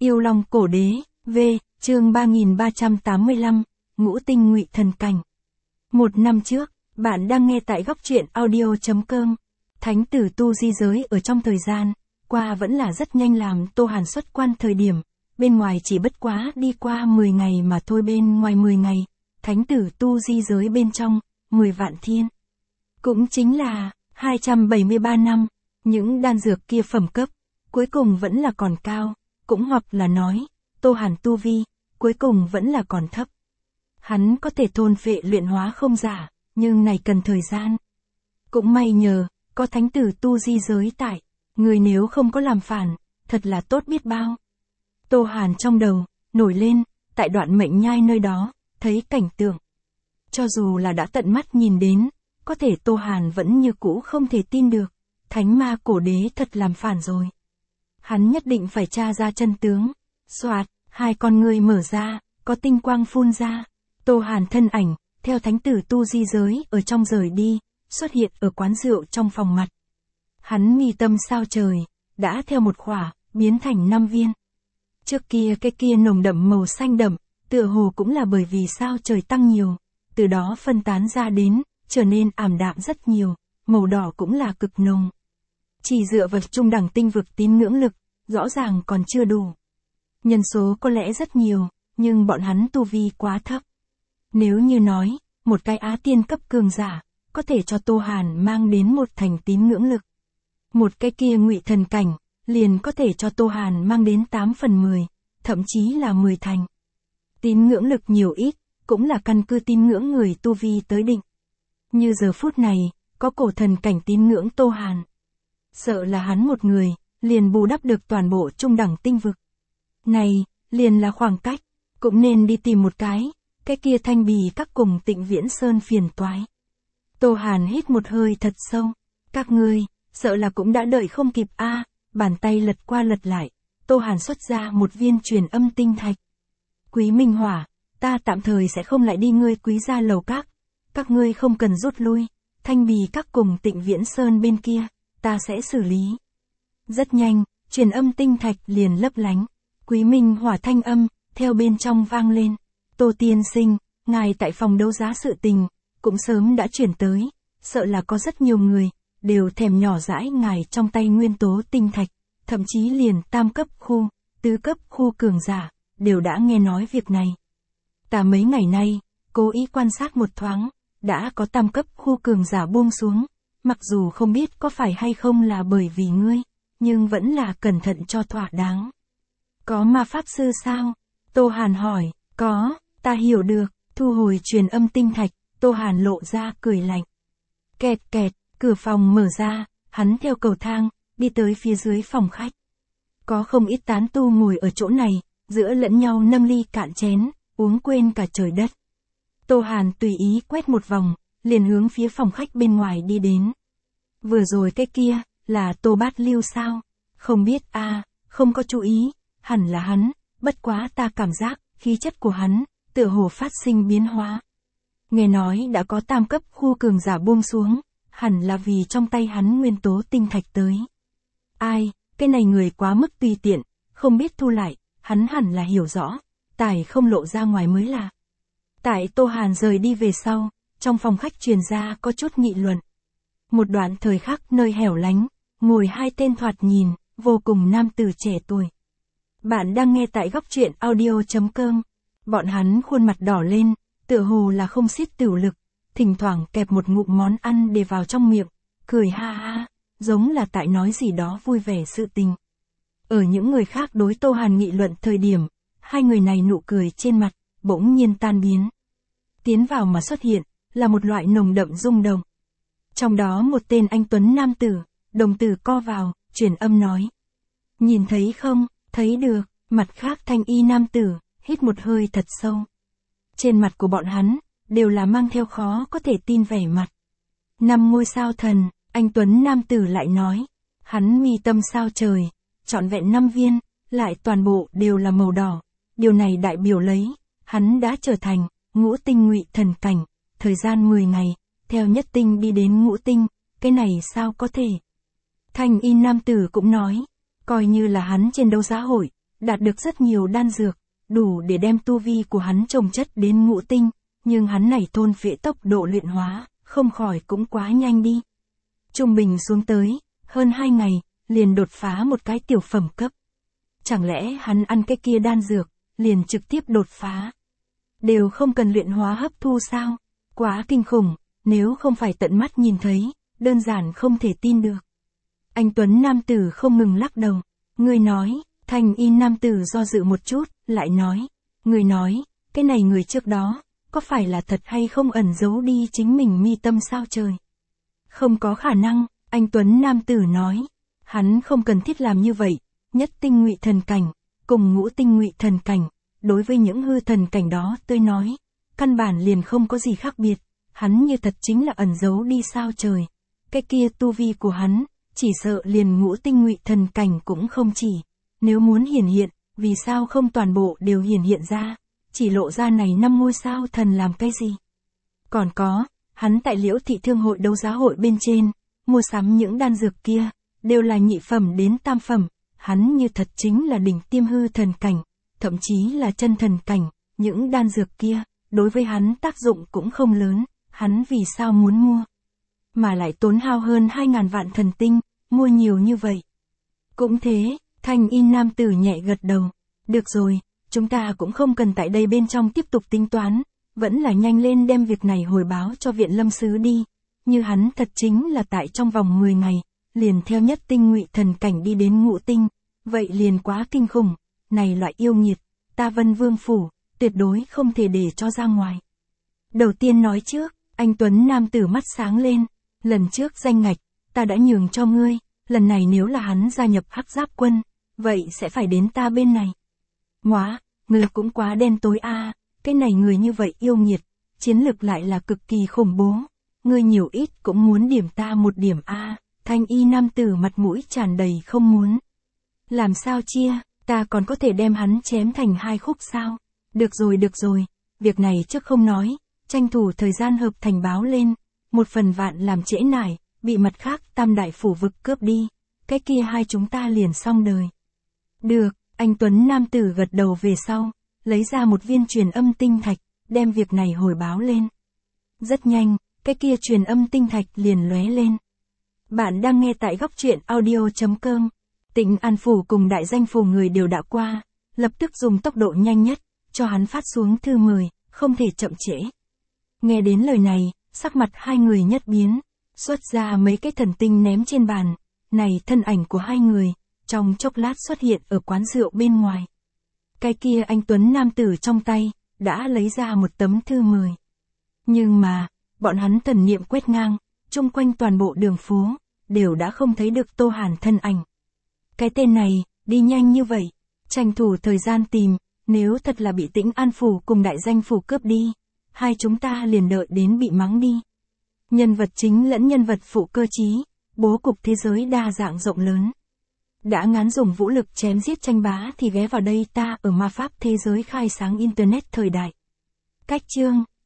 Yêu Long Cổ Đế, V, chương 3385, Ngũ Tinh Ngụy Thần Cảnh. Một năm trước, bạn đang nghe tại góc truyện audio.com. Thánh tử tu di giới ở trong thời gian qua vẫn là rất nhanh, làm Tô Hàn xuất quan thời điểm, bên ngoài chỉ bất quá đi qua 10 ngày mà thôi, bên ngoài 10 ngày, thánh tử tu di giới bên trong, 10 vạn thiên. Cũng chính là 273 năm, những đan dược kia phẩm cấp, cuối cùng vẫn là còn cao, cũng hoặc là nói, Tô Hàn tu vi, cuối cùng vẫn là còn thấp. Hắn có thể thôn phệ luyện hóa không giả, nhưng này cần thời gian. Cũng may nhờ, có thánh tử tu di giới tại, người nếu không có làm phản, thật là tốt biết bao. Tô Hàn trong đầu, nổi lên, tại đoạn mệnh nhai nơi đó, thấy cảnh tượng. Cho dù là đã tận mắt nhìn đến, có thể Tô Hàn vẫn như cũ không thể tin được, thánh ma cổ đế thật làm phản rồi. Hắn nhất định phải tra ra chân tướng. Soạt, hai con ngươi mở ra, có tinh quang phun ra. Tô Hàn thân ảnh, theo thánh tử tu di giới ở trong rời đi, xuất hiện ở quán rượu trong phòng mặt. Hắn mi tâm sao trời, đã theo một khỏa, biến thành 5 viên. Trước kia cái kia nồng đậm màu xanh đậm, tựa hồ cũng là bởi vì sao trời tăng nhiều, từ đó phân tán ra đến, trở nên ảm đạm rất nhiều, màu đỏ cũng là cực nồng. Chỉ dựa vào trung đẳng tinh vực tín ngưỡng lực, rõ ràng còn chưa đủ. Nhân số có lẽ rất nhiều, nhưng bọn hắn tu vi quá thấp. Nếu như nói, một cái á tiên cấp cường giả, có thể cho Tô Hàn mang đến một thành tín ngưỡng lực. Một cái kia ngụy thần cảnh, liền có thể cho Tô Hàn mang đến 8 phần 10, thậm chí là 10 thành. Tín ngưỡng lực nhiều ít, cũng là căn cứ tín ngưỡng người tu vi tới định. Như giờ phút này, có cổ thần cảnh tín ngưỡng Tô Hàn. Sợ là hắn một người, liền bù đắp được toàn bộ trung đẳng tinh vực. Này, liền là khoảng cách, cũng nên đi tìm một cái kia Thanh Bì các cùng Tịnh Viễn Sơn phiền toái. Tô Hàn hít một hơi thật sâu, các ngươi, sợ là cũng đã đợi không kịp a. Bàn tay lật qua lật lại, Tô Hàn xuất ra một viên truyền âm tinh thạch. Quý Minh Hỏa, ta tạm thời sẽ không lại đi ngươi Quý gia lầu các ngươi không cần rút lui, Thanh Bì các cùng Tịnh Viễn Sơn bên kia, ta sẽ xử lý. Rất nhanh, truyền âm tinh thạch liền lấp lánh, Quý Minh Hỏa thanh âm, theo bên trong vang lên. Tô tiên sinh, ngài tại phòng đấu giá sự tình, cũng sớm đã chuyển tới, sợ là có rất nhiều người, đều thèm nhỏ dãi ngài trong tay nguyên tố tinh thạch, thậm chí liền tam cấp khu, tứ cấp khu cường giả, đều đã nghe nói việc này. Ta mấy ngày nay, cố ý quan sát một thoáng, đã có tam cấp khu cường giả buông xuống, mặc dù không biết có phải hay không là bởi vì ngươi, nhưng vẫn là cẩn thận cho thỏa đáng. Có ma pháp sư sao? Tô Hàn hỏi, có, ta hiểu được, thu hồi truyền âm tinh thạch, Tô Hàn lộ ra cười lạnh. Kẹt kẹt, cửa phòng mở ra, hắn theo cầu thang, đi tới phía dưới phòng khách. Có không ít tán tu ngồi ở chỗ này, giữa lẫn nhau nâng ly cạn chén, uống quên cả trời đất. Tô Hàn tùy ý quét một vòng, liền hướng phía phòng khách bên ngoài đi đến. Vừa rồi cái kia, là Tô Bát Lưu sao? Không biết a, không có chú ý, hẳn là hắn, bất quá ta cảm giác, khí chất của hắn, tựa hồ phát sinh biến hóa. Nghe nói đã có tam cấp khu cường giả buông xuống, hẳn là vì trong tay hắn nguyên tố tinh thạch tới. Ai, cái này người quá mức tùy tiện, không biết thu lại, hắn hẳn là hiểu rõ, tài không lộ ra ngoài mới là. Tại Tô Hàn rời đi về sau, trong phòng khách truyền ra có chút nghị luận. Một đoạn thời khắc nơi hẻo lánh, ngồi hai tên thoạt nhìn, vô cùng nam tử trẻ tuổi. Bạn đang nghe tại góc truyện audio.com. Bọn hắn khuôn mặt đỏ lên, tựa hồ là không xiết tửu lực, thỉnh thoảng kẹp một ngụm món ăn để vào trong miệng, cười ha ha, giống là tại nói gì đó vui vẻ sự tình. Ở những người khác đối Tô Hàn nghị luận thời điểm, hai người này nụ cười trên mặt, bỗng nhiên tan biến. Tiến vào mà xuất hiện, là một loại nồng đậm rung động. Trong đó một tên anh tuấn nam tử, đồng tử co vào, truyền âm nói. Nhìn thấy không, thấy được, mặt khác thanh y nam tử, hít một hơi thật sâu. Trên mặt của bọn hắn, đều là mang theo khó có thể tin vẻ mặt. 5 ngôi sao thần, anh tuấn nam tử lại nói. Hắn mi tâm sao trời, trọn vẹn 5 viên, lại toàn bộ đều là màu đỏ. Điều này đại biểu lấy, hắn đã trở thành ngũ tinh ngụy thần cảnh, thời gian 10 ngày, theo nhất tinh đi đến ngũ tinh, cái này sao có thể. Thanh y nam tử cũng nói, coi như là hắn trên đấu giá hội, đạt được rất nhiều đan dược, đủ để đem tu vi của hắn chồng chất đến ngũ tinh, nhưng hắn này thôn phệ tốc độ luyện hóa, không khỏi cũng quá nhanh đi. Trung bình xuống tới, hơn 2 ngày, liền đột phá một cái tiểu phẩm cấp. Chẳng lẽ hắn ăn cái kia đan dược, liền trực tiếp đột phá? Đều không cần luyện hóa hấp thu sao? Quá kinh khủng, nếu không phải tận mắt nhìn thấy, đơn giản không thể tin được. Anh Tuấn nam tử không ngừng lắc đầu. Người nói, Thanh y nam tử do dự một chút, lại nói. Người nói, cái này người trước đó, có phải là thật hay không ẩn giấu đi chính mình mi tâm sao trời? Không có khả năng, anh Tuấn nam tử nói. Hắn không cần thiết làm như vậy, nhất tinh ngụy thần cảnh, cùng ngũ tinh ngụy thần cảnh, đối với những hư thần cảnh đó tôi nói, căn bản liền không có gì khác biệt, hắn như thật chính là ẩn giấu đi sao trời. Cái kia tu vi của hắn, chỉ sợ liền ngũ tinh ngụy thần cảnh cũng không chỉ, nếu muốn hiển hiện, vì sao không toàn bộ đều hiển hiện ra, chỉ lộ ra này 5 ngôi sao thần làm cái gì? Còn có, hắn tại Liễu Thị Thương hội đấu giá hội bên trên, mua sắm những đan dược kia, đều là nhị phẩm đến tam phẩm, hắn như thật chính là đỉnh tiêm hư thần cảnh, thậm chí là chân thần cảnh, những đan dược kia, đối với hắn tác dụng cũng không lớn, hắn vì sao muốn mua? Mà lại tốn hao hơn 2.000 vạn thần tinh, mua nhiều như vậy. Cũng thế, Thanh y nam tử nhẹ gật đầu. Được rồi, chúng ta cũng không cần tại đây bên trong tiếp tục tính toán, vẫn là nhanh lên đem việc này hồi báo cho viện lâm sứ đi. Như hắn thật chính là tại trong vòng 10 ngày, liền theo nhất tinh ngụy thần cảnh đi đến ngũ tinh, vậy liền quá kinh khủng, này loại yêu nghiệt, ta Vân Vương phủ, tuyệt đối không thể để cho ra ngoài. Đầu tiên nói trước, anh Tuấn nam tử mắt sáng lên, lần trước danh ngạch, ta đã nhường cho ngươi, lần này nếu là hắn gia nhập Hắc Giáp quân, vậy sẽ phải đến ta bên này. Ngoá, ngươi cũng quá đen tối a, cái này người như vậy yêu nghiệt, chiến lực lại là cực kỳ khủng bố, ngươi nhiều ít cũng muốn điểm ta một điểm a. Thanh y nam tử mặt mũi tràn đầy không muốn. Làm sao chia, ta còn có thể đem hắn chém thành 2 khúc sao? Được rồi, việc này trước không nói, tranh thủ thời gian hợp thành báo lên, 1 phần vạn làm trễ nải, bị mặt khác tam đại phủ vực cướp đi, cái kia hai chúng ta liền xong đời. Được, anh Tuấn nam tử gật đầu về sau, lấy ra một viên truyền âm tinh thạch, đem việc này hồi báo lên. Rất nhanh, cái kia truyền âm tinh thạch liền lóe lên. Bạn đang nghe tại góc truyện audio.com. Tịnh An phủ cùng đại danh phủ người đều đã qua, lập tức dùng tốc độ nhanh nhất, cho hắn phát xuống thư mời, không thể chậm trễ. Nghe đến lời này, sắc mặt hai người nhất biến, xuất ra mấy cái thần tinh ném trên bàn, này thân ảnh của hai người, trong chốc lát xuất hiện ở quán rượu bên ngoài. Cái kia anh Tuấn nam tử trong tay, đã lấy ra một tấm thư mời. Nhưng mà, bọn hắn thần niệm quét ngang, chung quanh toàn bộ đường phố, đều đã không thấy được Tô Hàn thân ảnh. Cái tên này, đi nhanh như vậy, tranh thủ thời gian tìm, nếu thật là bị Tĩnh An phủ cùng đại danh phủ cướp đi, hai chúng ta liền đợi đến bị mắng đi. Nhân vật chính lẫn nhân vật phụ cơ trí, bố cục thế giới đa dạng rộng lớn. Đã ngán dùng vũ lực chém giết tranh bá thì ghé vào đây ta ở ma pháp thế giới khai sáng Internet thời đại. Cách chương